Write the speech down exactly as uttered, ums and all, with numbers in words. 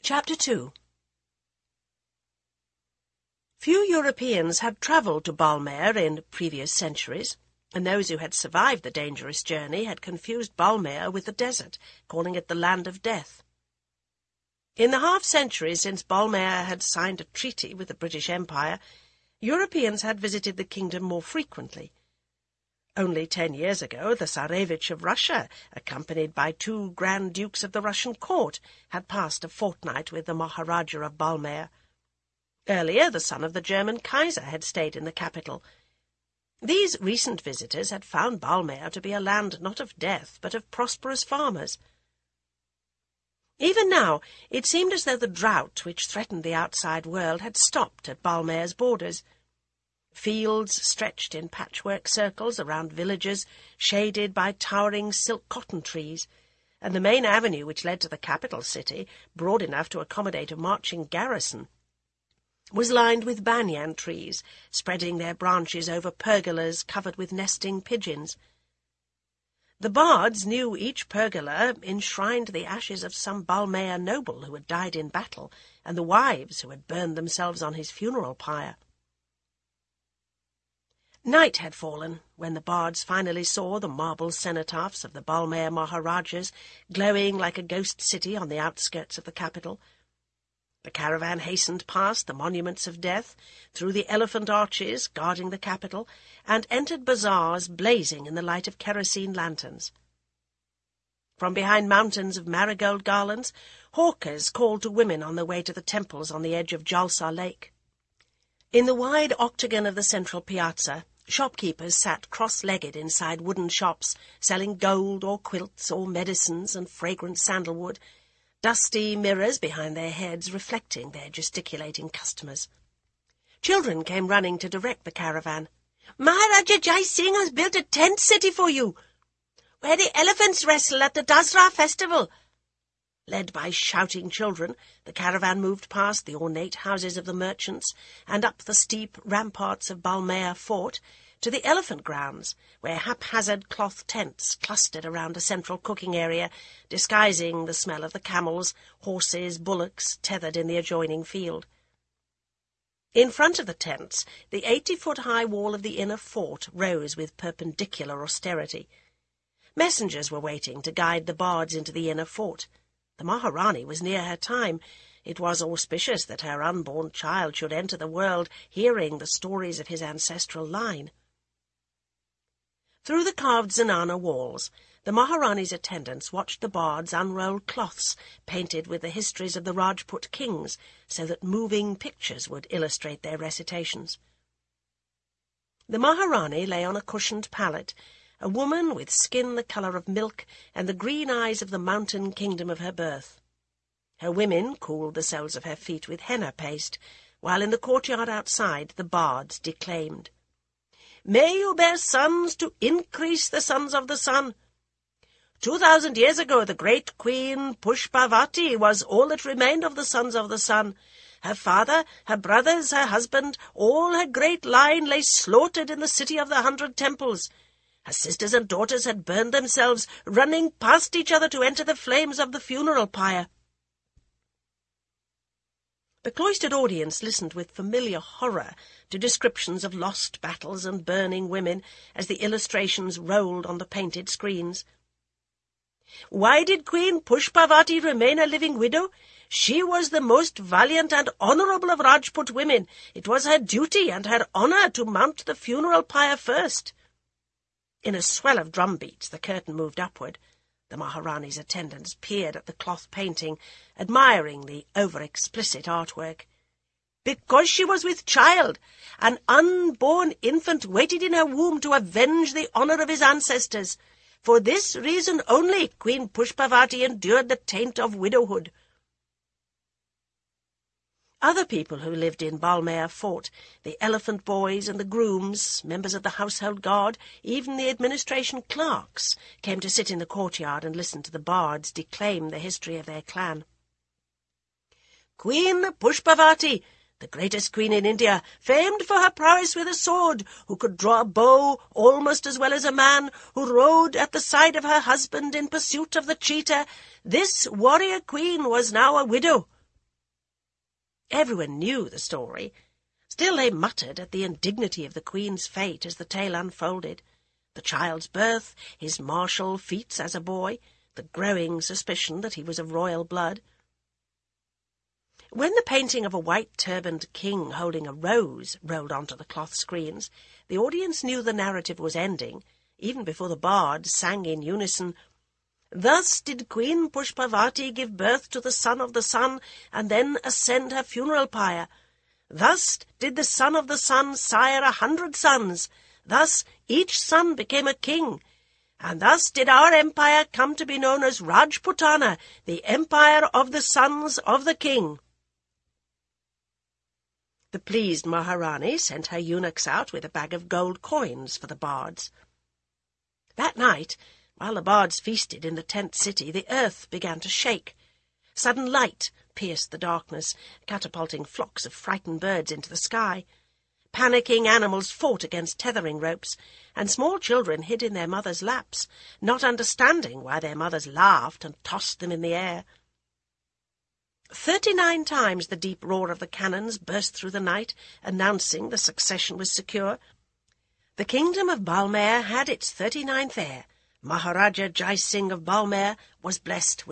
Chapter two. Few Europeans had travelled to Balmair in previous centuries, and those who had survived the dangerous journey had confused Balmair with the desert, calling it the land of death. In the half-century since Balmair had signed a treaty with the British Empire, Europeans had visited the kingdom more frequently. Only ten years ago, the Tsarevich of Russia, accompanied by two Grand Dukes of the Russian court, had passed a fortnight with the Maharaja of Balmair. Earlier, the son of the German Kaiser had stayed in the capital. These recent visitors had found Balmair to be a land not of death, but of prosperous farmers. Even now, it seemed as though the drought which threatened the outside world had stopped at Balmair's borders. Fields stretched in patchwork circles around villages, shaded by towering silk cotton trees, and the main avenue which led to the capital city, broad enough to accommodate a marching garrison, was lined with banyan trees, spreading their branches over pergolas covered with nesting pigeons. The bards knew each pergola enshrined the ashes of some Balmair noble who had died in battle, and the wives who had burned themselves on his funeral pyre. Night had fallen when the bards finally saw the marble cenotaphs of the Balmair Maharajas glowing like a ghost city on the outskirts of the capital. The caravan hastened past the monuments of death, through the elephant arches guarding the capital, and entered bazaars blazing in the light of kerosene lanterns. From behind mountains of marigold garlands, hawkers called to women on their way to the temples on the edge of Jalsa Lake. In the wide octagon of the central piazza, shopkeepers sat cross-legged inside wooden shops, selling gold or quilts or medicines and fragrant sandalwood, dusty mirrors behind their heads reflecting their gesticulating customers. Children came running to direct the caravan. "Maharaja Jai Singh has built a tent city for you, where the elephants wrestle at the Dasra festival." Led by shouting children, the caravan moved past the ornate houses of the merchants and up the steep ramparts of Balmair Fort to the elephant grounds, where haphazard cloth tents clustered around a central cooking area, disguising the smell of the camels, horses, bullocks tethered in the adjoining field. In front of the tents, the eighty-foot-high wall of the inner fort rose with perpendicular austerity. Messengers were waiting to guide the bards into the inner fort. The Maharani was near her time. It was auspicious that her unborn child should enter the world hearing the stories of his ancestral line. Through the carved zenana walls, the Maharani's attendants watched the bards unroll cloths painted with the histories of the Rajput kings, so that moving pictures would illustrate their recitations. The Maharani lay on a cushioned pallet, a woman with skin the colour of milk and the green eyes of the mountain kingdom of her birth. Her women cooled the soles of her feet with henna paste, while in the courtyard outside the bards declaimed, "May you bear sons to increase the sons of the sun. Two thousand years ago the great queen Pushpavati was all that remained of the sons of the sun. Her father, her brothers, her husband, all her great line lay slaughtered in the city of the hundred temples. Her sisters and daughters had burned themselves, running past each other to enter the flames of the funeral pyre." The cloistered audience listened with familiar horror to descriptions of lost battles and burning women as the illustrations rolled on the painted screens. "Why did Queen Pushpavati remain a living widow? She was the most valiant and honourable of Rajput women. It was her duty and her honour to mount the funeral pyre first." In a swell of drum beats, the curtain moved upward. The Maharani's attendants peered at the cloth painting, admiring the over-explicit artwork. "Because she was with child, an unborn infant waited in her womb to avenge the honour of his ancestors. For this reason only Queen Pushpavati endured the taint of widowhood." Other people who lived in Balmair Fort, the elephant boys and the grooms, members of the household guard, even the administration clerks, came to sit in the courtyard and listen to the bards declaim the history of their clan. "Queen Pushpavati, the greatest queen in India, famed for her prowess with a sword, who could draw a bow almost as well as a man, who rode at the side of her husband in pursuit of the cheetah, this warrior queen was now a widow. Everyone knew the story. Still they muttered at the indignity of the Queen's fate as the tale unfolded. The child's birth, his martial feats as a boy, the growing suspicion that he was of royal blood. When the painting of a white-turbaned king holding a rose rolled onto the cloth screens, the audience knew the narrative was ending, even before the bards sang in unison, "Thus did Queen Pushpavati give birth to the son of the sun, and then ascend her funeral pyre. Thus did the son of the sun sire a hundred sons. Thus each son became a king. And thus did our empire come to be known as Rajputana, the empire of the sons of the king." The pleased Maharani sent her eunuchs out with a bag of gold coins for the bards. That night, while the bards feasted in the tent city, the earth began to shake. Sudden light pierced the darkness, catapulting flocks of frightened birds into the sky. Panicking animals fought against tethering ropes, and small children hid in their mothers' laps, not understanding why their mothers laughed and tossed them in the air. Thirty-nine times the deep roar of the cannons burst through the night, announcing the succession was secure. The kingdom of Balmair had its thirty-ninth heir. Maharaja Jai Singh of Balmair was blessed with